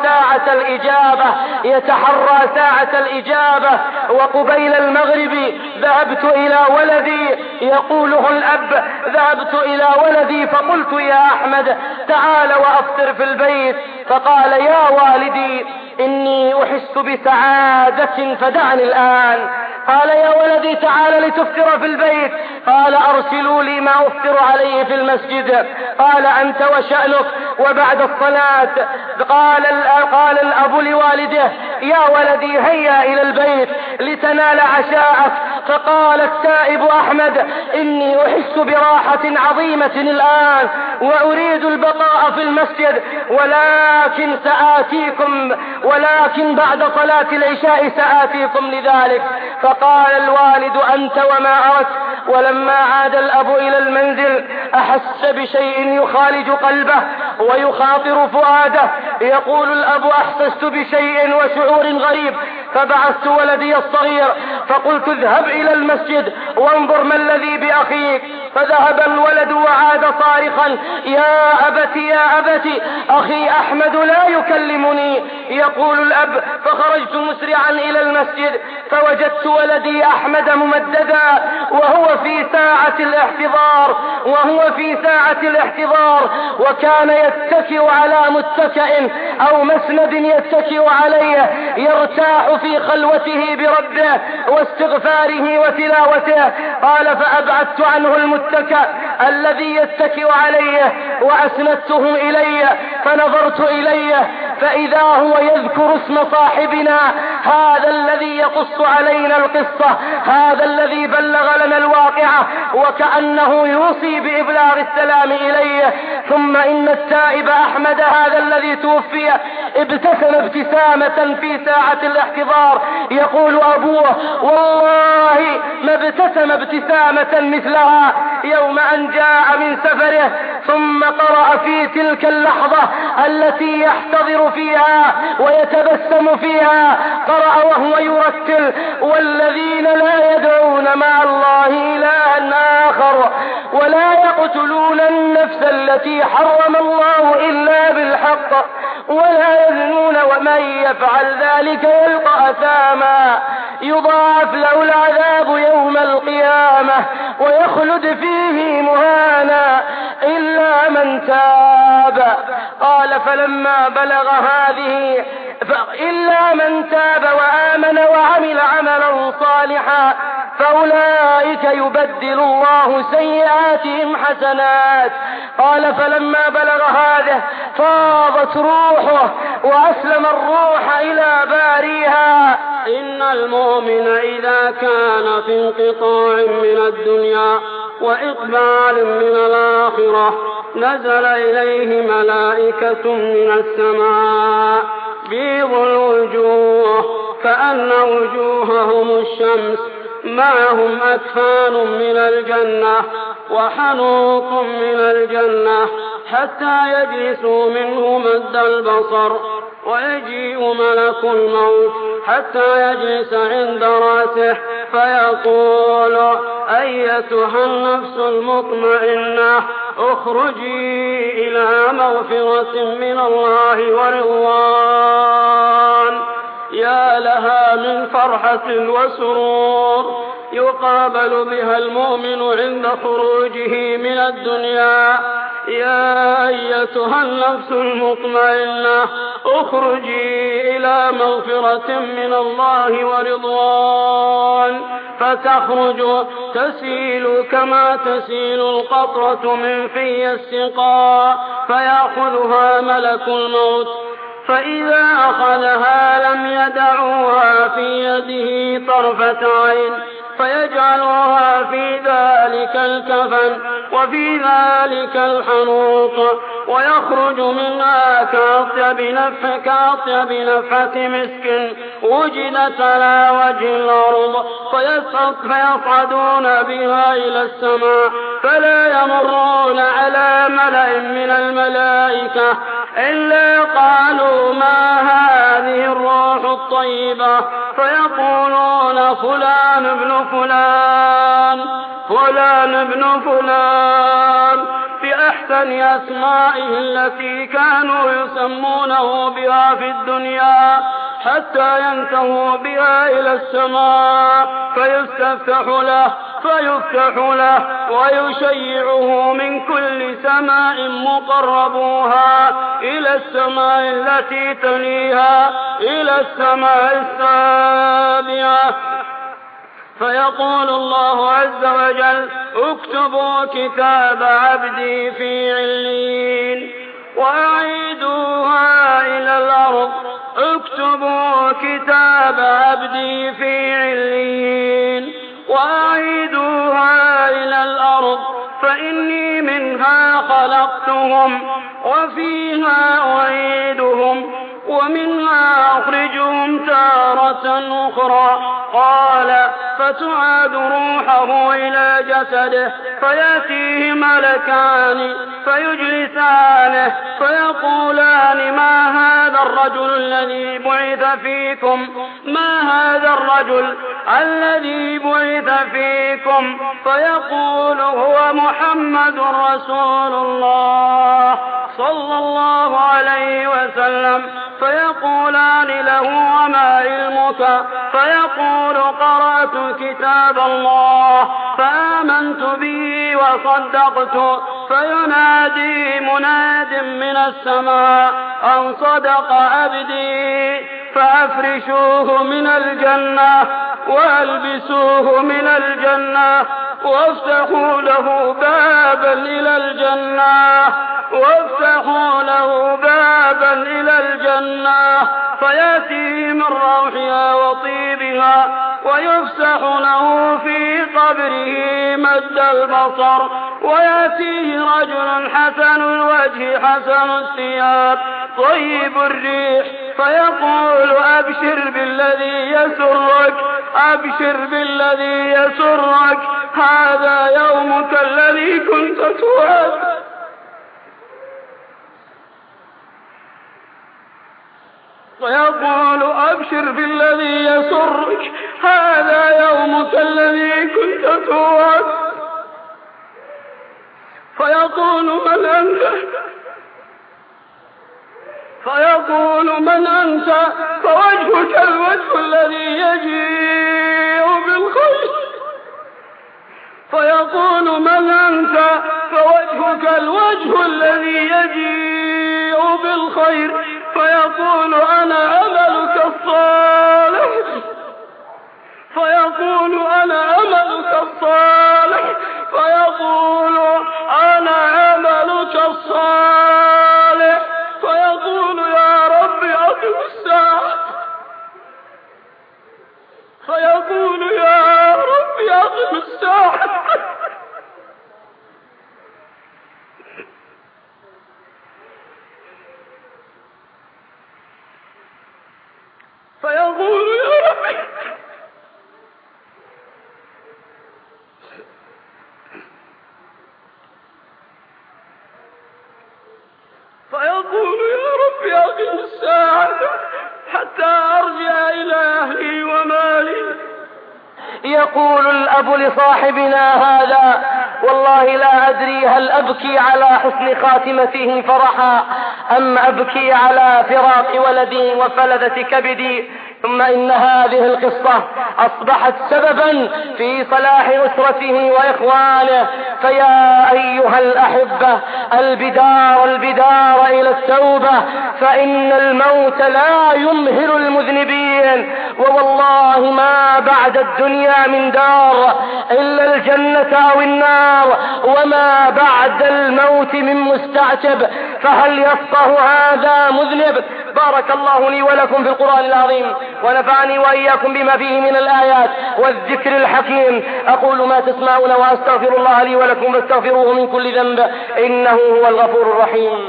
[SPEAKER 3] ساعة الإجابة، وقبيل المغرب ذهبت إلى ولدي، يقوله الأب: ذهبت إلى ولدي فقلت: يا أحمد تعال وأفطر في البيت. فقال: يا والدي إني أحس بسعادة فدعني الآن. قال: يا ولدي تعال لتفطر في البيت. قال: أرسلوا لي ما أفطر عليه في المسجد. قال: أنت وشأنك. وبعد الصلاة قال الأب لوالده: يا ولدي هيا إلى البيت لتنال عشاءك. فقال التائب أحمد: إني أحس براحة عظيمة الآن وأريد البقاء في المسجد، ولكن بعد صلاة العشاء سآتيكم لذلك. فقال الوالد: أنت وما أردت. ولما عاد الأب إلى المنزل أحس بشيء يخالج قلبه ويخاطر فؤاده. يقول الأب: أحسست بشيء وشعور غريب، فبعثت ولدي الصغير فقلت: اذهب إلى المسجد وانظر ما الذي بأخيك. فذهب الولد وعاد صارخا: يا أبت أخي أحمد لا يكلمني. يقول الأب: فخرجت مسرعا إلى المسجد فوجدت ولدي أحمد ممددا وهو في ساعة الاحتضار، وكان يتكئ على متكئ أو مسند يتكئ عليه يرتاح في خلوته بربه واستغفاره وتلاوته. قال: فأبعدت عنه المتكئ الذي يتكئ عليه وأسندته إليه، فنظرت إليه فإذا هو يذكر اسم صاحبنا، هذا الذي يقص علينا القصة، هذا الذي بلغ لنا الواقعة، وكأنه يوصي بإبلاغ السلام إليه. ثم إن التائب أحمد هذا الذي توفي ابتسم ابتسامة في ساعة الاحتضار. يقول أبوه: والله ما ابتسم ابتسامة مثلها يوم أن جاء من سفره. ثم قرأ في تلك اللحظة التي يحتضر فيها ويتبسم فيها، قرأ وهو يرتل: والذين لا يدعون مع الله إلها آخر ولا يقتلون النفس التي حرم الله إلا بالحق ولا يزنون ومن يفعل ذلك يلقى أثاما يضاعف له العذاب يوم القيامة ويخلد فيه مهانا إلا من تاب. قال: فلما بلغ هذه إلا من تاب وآمن وعمل عملا صالحا فأولئك يبدل الله سيئاتهم حسنات. قال: فلما بلغ هذه فاضت روحه وأسلم الروح إلى باريها.
[SPEAKER 4] إن المؤمن إذا كان في انقطاع من الدنيا وإقبال من الآخرة نزل إليه ملائكة من السماء بيض الوجوه كأن وجوههم الشمس، معهم أكفان من الجنة وحنوط من الجنة، حتى يجلسوا منه مد البصر، ويجيء ملك الموت حتى يجلس عند رأسه فيقول: أيتها النفس المطمئنة، اخرجي إلى مغفرة من الله ورضوان. يا لها من فرحة وسرور يقابل بها المؤمن عند خروجه من الدنيا. يا أيتها النفس المطمئنة، اخرجي إلى مغفرة من الله ورضوان. فتخرج تسيل كما تسيل القطرة من في السقاء، فيأخذها ملك الموت، فإذا أخذها لم يدعوها في يده طرفة عين، فيجعلها في ذلك الكفن وفي ذلك الحنوط، ويخرج منها كأطيب نفحة مسك وجدت على وجه الأرض، فيصعدون بها إلى السماء، فلا يمرون على ملأ من الملائكة إلا قالوا: ما هذه الروح الطيبة؟ فيقولون: فلان ابن فلان، فلان ابن فلان، بأحسن أسمائه التي كانوا يسمونه بها في الدنيا، حتى ينتهوا بها إلى السماء، فيفتح له ويشيعه من كل سماء مقربوها إلى السماء التي تليها، إلى السماء السابعة. فيقول الله عز وجل: اكتبوا كتاب عبدي في عليين وأعيدوها إلى الأرض. اكتبوا كتاب عبدي في عليين وأعيدوها إلى الأرض، فإني منها خلقتهم وفيها أعيدهم ومنها أخرجهم تارة أخرى. قال: فتعاد روحه إلى جسده، فيأتيه ملكان فيجلسانه فيقولان: ما هذا الرجل الذي بعث فيكم؟ ما هذا الرجل الذي بعث فيكم؟ فيقول: هو محمد رسول الله صلى الله عليه وسلم. فيقولان له: وما علمك؟ فيقول: قرأت كتاب الله فآمنت به وصدقت. فينادي مناد من السماء: أن صدق عبدي، فأفرشوه من الجنة وألبسوه من الجنة وافتحوا له بابا إلى الجنة، وافتحوا له بابا إلى الجنة، فيأتيه من روحها وطيبها، ويفسح له في قبره مد البصر، ويأتيه رجل حسن الوجه حسن الثياب طيب الريح، فيقول: أبشر بالذي يسرك، أبشر بالذي يسرك، هذا يومك الذي كنت توعد. ويقول: أبشر بالذي يسرك، هذا يومك الذي كنت توعد. فيقول: من أنت؟ فيقول: من أنت؟ فوجهك الوجه الذي يجيء بالخير. فيقول: من أنت؟ فوجهك الوجه الذي يجيء بالخير. فيقول: أنا عملك الصالح. فيقول: أنا عملك الصالح. فيقول: أنا عملك الصالح. فيقول: يا رب أقم الساعة. فيقول: يا رب أقم الساعة. أرجع إلى أهلي ومالي.
[SPEAKER 3] يقول الأب لصاحبنا هذا: والله لا أدري هل أبكي على حسن خاتمته فرحا أم أبكي على فراق ولدي وفلذة كبدي. ثم إن هذه القصة أصبحت سببا في صلاح أسرته وإخوانه. فيا أيها الأحبة، البدار إلى التوبة، فإن الموت لا يمهل المذنبين، ووالله ما بعد الدنيا من دار إلا الجنة أو النار، وما بعد الموت من مستعتب. فهل يفقه هذا مذنب؟ بارك الله لي ولكم في القرآن العظيم، ونفعني وإياكم بما فيه من الآيات والذكر الحكيم. أقول ما تسمعون وأستغفر الله لي ولكم فاستغفروه من كل ذنب إنه هو الغفور الرحيم.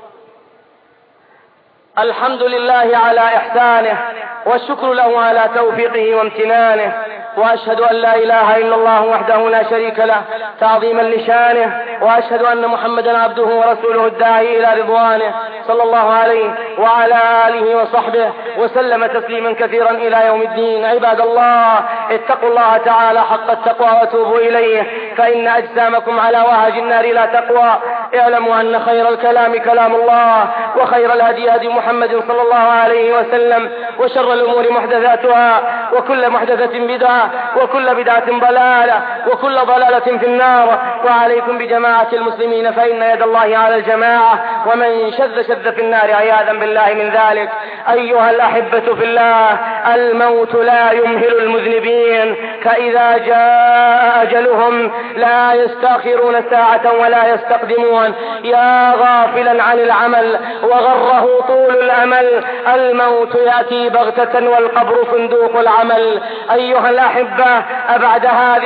[SPEAKER 3] الحمد لله على إحسانه، والشكر له على توفيقه وامتنانه، وأشهد أن لا إله إلا الله وحده لا شريك له تعظيما لشانه، وأشهد أن محمدا عبده ورسوله الداعي إلى رضوانه، صلى الله عليه وعلى آله وصحبه وسلم تسليما كثيرا إلى يوم الدين. عباد الله، اتقوا الله تعالى حق التقوى وتوبوا إليه، فإن أجسامكم على وهج النار لا تقوى. اعلموا أن خير الكلام كلام الله، وخير الهدي هدي محمد صلى الله عليه وسلم، وشر الأمور محدثاتها، وكل محدثة بدعة، وكل بدعة ضلالة، وكل ضلالة في النار. وعليكم بجماعة المسلمين، فإن يد الله على الجماعة، ومن شذ في النار عياذا بالله من ذلك. أيها الأحبة في الله، الموت لا يمهل المذنبين، فإذا جاء أجلهم لا يستأخرون ساعة ولا يستقدمون. يا غافلا عن العمل وغره طول الأمل، الموت يأتي بغتة والقبر صندوق العمل. أيها الأحبة، أبعد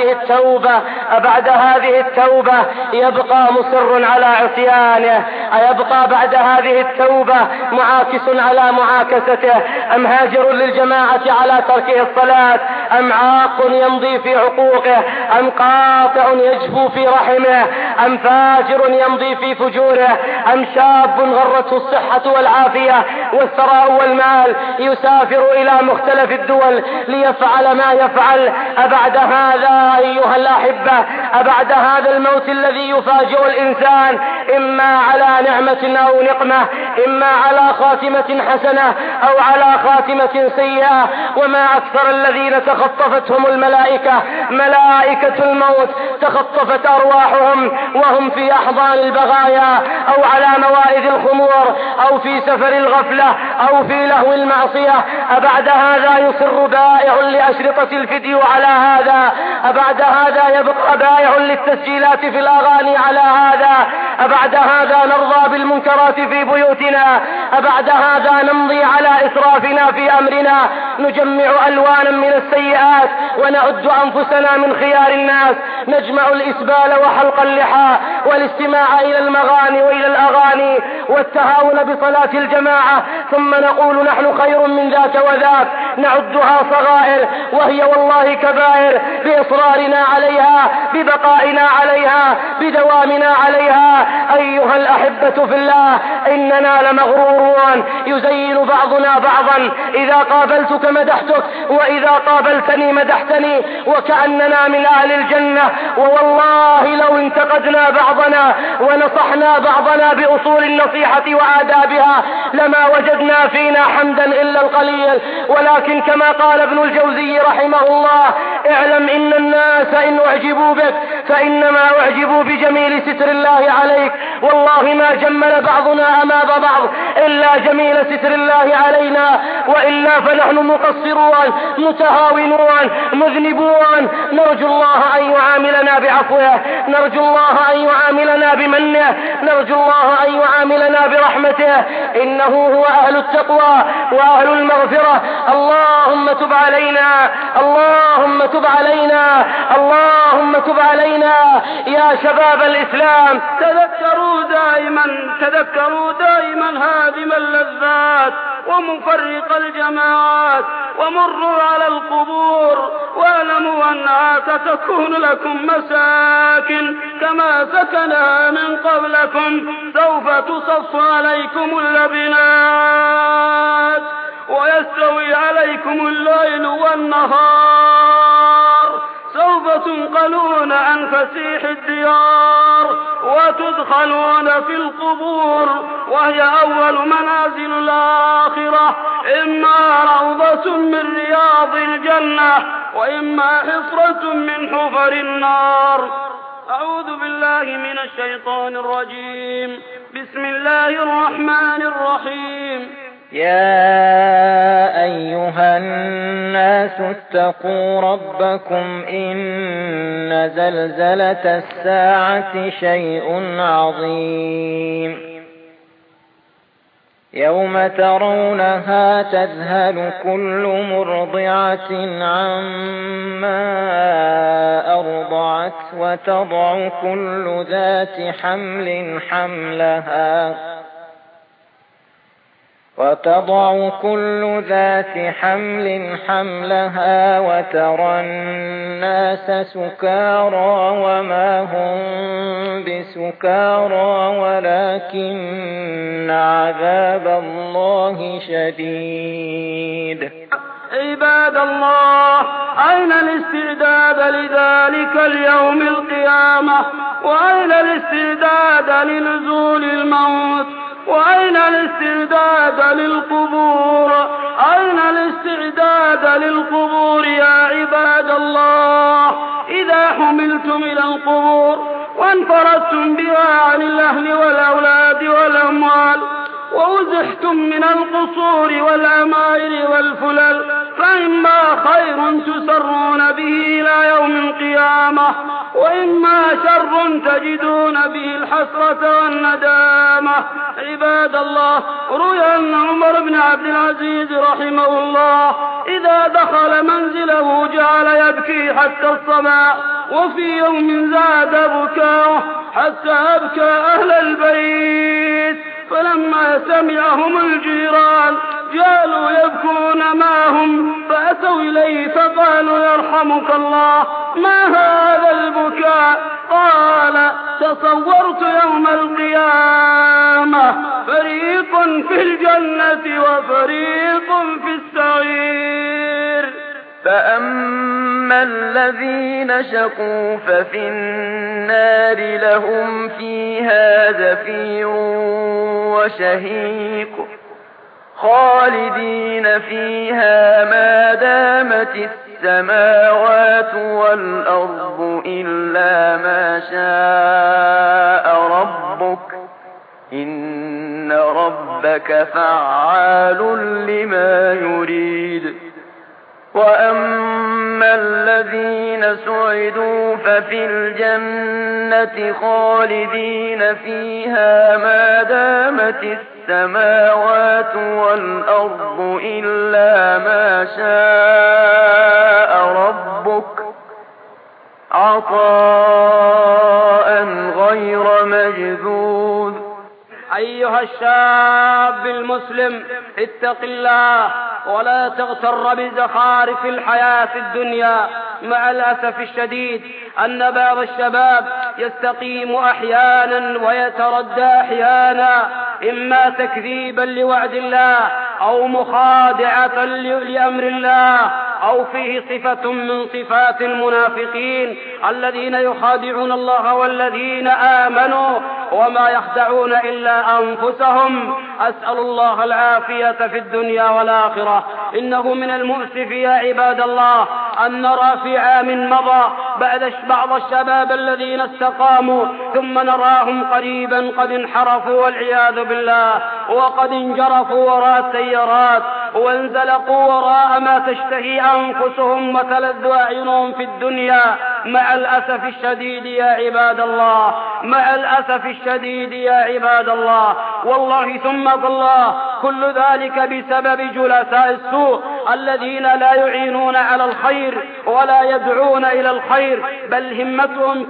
[SPEAKER 3] هذه التوبة يبقى مصر على عصيانه؟ أيبقى بعد هذه التوبة معاكس على معاكسته؟ أم هاجر للجماعة على تركه الصلاة؟ أم عاق يمضي في عقوقه؟ أم قاطع يجفو في رحمه؟ أم فاجر يمضي في فجوره؟ أم شاب غرته الصحة والعافية والثراء والمال يسافر إلى مختلف الدول ليفعل ما يفعل؟ أبعد هذا أيها الأحبة، أبعد هذا الموت الذي يفاجئ الإنسان إما على نعمة أو نقمة، إما على خاتمة حسنة أو على خاتمة سيئة. وما أكثر الذين تخطفتهم الملائكة، ملائكة الموت تخطفت أرواحهم وهم في أحضان البغايا، أو على موائد الخمور، أو في سفر الغفلة، أو في لهو المعصية. أبعد هذا يصر بائع لأشرطة الفيديو على هذا، أبعد هذا يبقى بائع للتسجيلات في الأغاني على هذا، أبعد هذا نرضى بالمنكرات في بيوتنا، أبعد هذا نمضي على إسرافنا في أمرنا، نجمع ألوانا من السيئات ونعد أنفسنا من خيار الناس، نجمع الإسبال وحلق اللحى والاستماع إلى المغاني وإلى الأغاني والتهاون بصلاة الجماعة، ثم نقول نحن خير من ذاك وذاك، نعدها صغائر وهي والله كبائر، بإصرارنا عليها، ببقائنا عليها، بدوامنا عليها. أيها الأحبة في الله، إننا لمغرورون، يزين بعضنا بعضا، إذا قابلتك مدحتك، وإذا قابلتني مدحتني، وكأننا من أهل الجنة. ووالله لو انتقدنا بعضنا ونصحنا بعضنا بأصول النصيحة وآدابها لما وجدنا فينا حمدا إلا القليل. ولكن كما قال ابن الجوزي رحمه الله: اعلم إن الناس إن أعجبوا بك فإنما أعجبوا بجميل ستر الله عليك. والله ما جمل بعضنا أمام بعض إلا جميل ستر الله علينا، وإلا فنحن مقصرون متهاونون مذنبون. نرجو الله أن يعاملنا بعفوه، نرجو الله أن يعاملنا بمنه، نرجو الله أن يعاملنا برحمته، إنه هو أهل التقوى وأهل المغفرة. اللهم تب علينا، اللهم تب علينا، اللهم تب علينا يا شباب الإسلام.
[SPEAKER 4] تذكروا دائما هادم اللذات ومفرق الجماعات، ومروا على القبور واعلموا أنها ستكون لكم مساكن كما سكنها من قبلكم، سوف تصف عليكم اللبنات ويستوي عليكم الليل والنهار، سوف تنقلون عن فسيح الديار وتدخلون في القبور، وهي أول منازل الآخرة، إما روضة من رياض الجنة وإما حفرة من حفر النار. أعوذ بالله من الشيطان الرجيم. بسم الله الرحمن الرحيم.
[SPEAKER 5] يا أيها الناس اتقوا ربكم إن زلزلة الساعة شيء عظيم، يوم ترونها تذهل كل مرضعة عما أرضعت وتضع كل ذات حمل حملها وترى الناس سكارى وما هم بسكارى ولكن عذاب الله شديد.
[SPEAKER 4] عباد الله، أين الاستعداد لذلك اليوم القيامة؟ وأين الاستعداد لنزول الموت؟ وأين الاستعداد للقبور؟ أين الاستعداد للقبور يا عباد الله؟ إذا حملتم إلى القبور وانفردتم بها عن الأهل والأولاد والأموال وأزحتم من القصور والعمائر والفلل، فإما خير تسرون به إلى يوم القيامة، وإما شر تجدون به الحسرة والندامة. عباد الله، روي أن عمر بن عبد العزيز رحمه الله إذا دخل منزله جعل يبكي حتى الصباح، وفي يوم زاد بكاؤه حتى أبكى أهل البيت، فلما سمعهم الجيران جعلوا يبكون معهم، فأتوا إليه فقالوا يرحمك الله ما هذا البكاء؟ قال تصورت يوم القيامة فريق في الجنة وفريق في السعير.
[SPEAKER 5] فأما الذين شقوا ففي النار لهم فيها زفير وشهيق خالدين فيها ما دامت السماوات والأرض إلا ما شاء ربك إن ربك فعال لما يريد. وأما الذين سعدوا ففي الجنة خالدين فيها ما دامت السماوات والأرض إلا ما شاء ربك عطاء غير مجذوذ.
[SPEAKER 4] أيها الشاب المسلم، اتق الله ولا تغتر بزخارف الحياة الدنيا. مع الأسف الشديد أن بعض الشباب يستقيم أحيانا ويتردى أحيانا، إما تكذيبا لوعد الله أو مخادعة لأمر الله، أو فيه صفة من صفات المنافقين الذين يخادعون الله والذين آمنوا وما يخدعون إلا أنفسهم. أسأل الله العافية في الدنيا والآخرة. إنه من المؤسف يا عباد الله أن نرى في عام مضى بعض الشباب الذين استقاموا ثم نراهم قريبا قد انحرفوا والعياذ بالله، وقد انجرفوا وراء التيارات وانزلقوا وراء ما تشتهي أنفسهم وتلذ أعينهم في الدنيا. مع الأسف الشديد يا عباد الله، مع الأسف الشديد يا عباد الله، والله ثم الله كل ذلك بسبب جلساء السوء الذين لا يعينون على الخير ولا يدعون إلى الخير، بل همتهم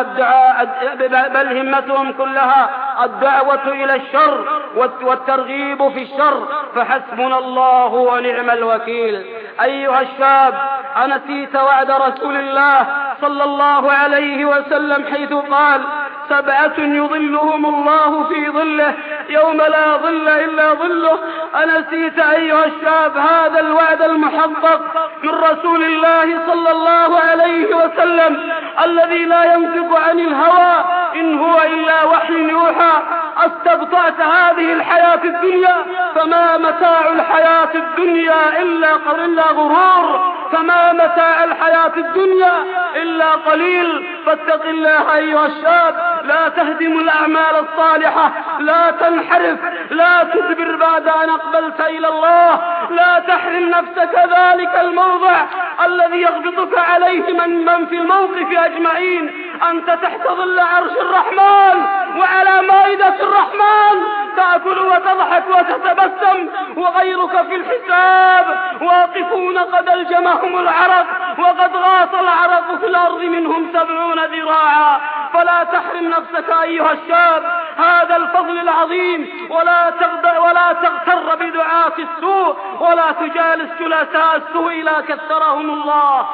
[SPEAKER 4] كلها الدعوة إلى الشر والترغيب في الشر، فحسبنا الله ونعم الوكيل. أيها الشاب، أنسيت وعد رسول الله صلى الله عليه وسلم حيث قال: 7 يظلهم الله في ظله يوم لا ظل إلا ظله. أنسيت أيها الشاب هذا الوعد المحقق من رسول الله صلى الله عليه وسلم الذي لا ينطق عن الهوى إن هو إلا وحي يوحى؟ استبطأت هذه الحياة الدنيا، فما متاع الحياة الدنيا إلا غرور، فما متاع الحياة الدنيا إلا قليل. فاتق الله أيها الشاب، لا تهدم الأعمال الصالحة، لا تنحرف، لا تدبر بعد أن أقبلت إلى الله، لا تحرم نفسك ذلك الموضع الذي يغبطك عليه من في الموقف أجمعين. أنت تحت ظل عرش الرحمن وعلى مائدة الرحمن، تأكل وتضحك وتتبسم، وغيرك في الحساب واقفون قد ألجمهم العرق، وقد غاص العرق في الأرض منهم 70 ذراعا. فلا تحرم نفسك أيها الشاب هذا الفضل العظيم، ولا تغتر بدعاة السوء، ولا تجالس جلساء السوء لا كثرهم الله.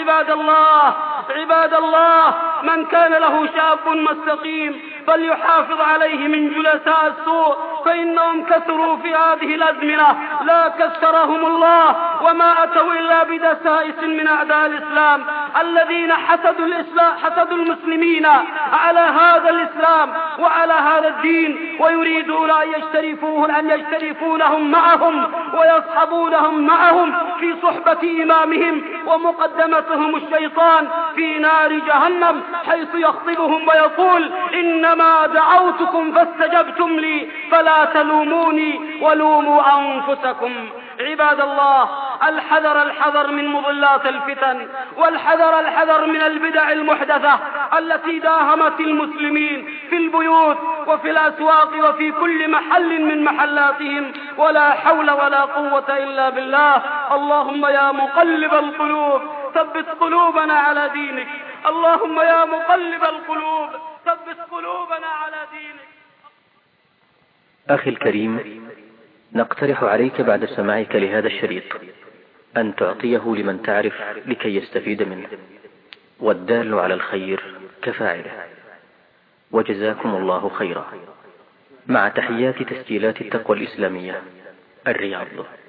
[SPEAKER 4] عباد الله، من كان له شاب مستقيم فليحافظ عليه من جلساء السوء، فإنهم كثروا في هذه الأزمنة لا كثرهم الله، وما أتوا إلا بدسائس من أعداء الإسلام الذين حسدوا المسلمين على هذا الإسلام وعلى هذا الدين، ويريدون أن يجترفونهم معهم ويصحبونهم معهم في صحبة إمامهم، ومقدمتهم الشيطان في نار جهنم، حيث يخطبهم ويقول: إنما دعوتكم فاستجبتم لي فلا تلوموني ولوموا أنفسكم. عباد الله، الحذر من مضلات الفتن، والحذر من البدع المحدثة التي داهمت المسلمين في البيوت وفي الأسواق وفي كل محل من محلاتهم، ولا حول ولا قوة إلا بالله. اللهم يا مقلب القلوب ثبت قلوبنا على دينك، اللهم يا مقلب القلوب ثبت قلوبنا على دينك.
[SPEAKER 1] أخي الكريم، نقترح عليك بعد سماعك لهذا الشريط أن تعطيه لمن تعرف لكي يستفيد منه، والدال على الخير كفاعله. وجزاكم الله خيرا. مع تحيات تسجيلات التقوى الإسلامية، الرياض.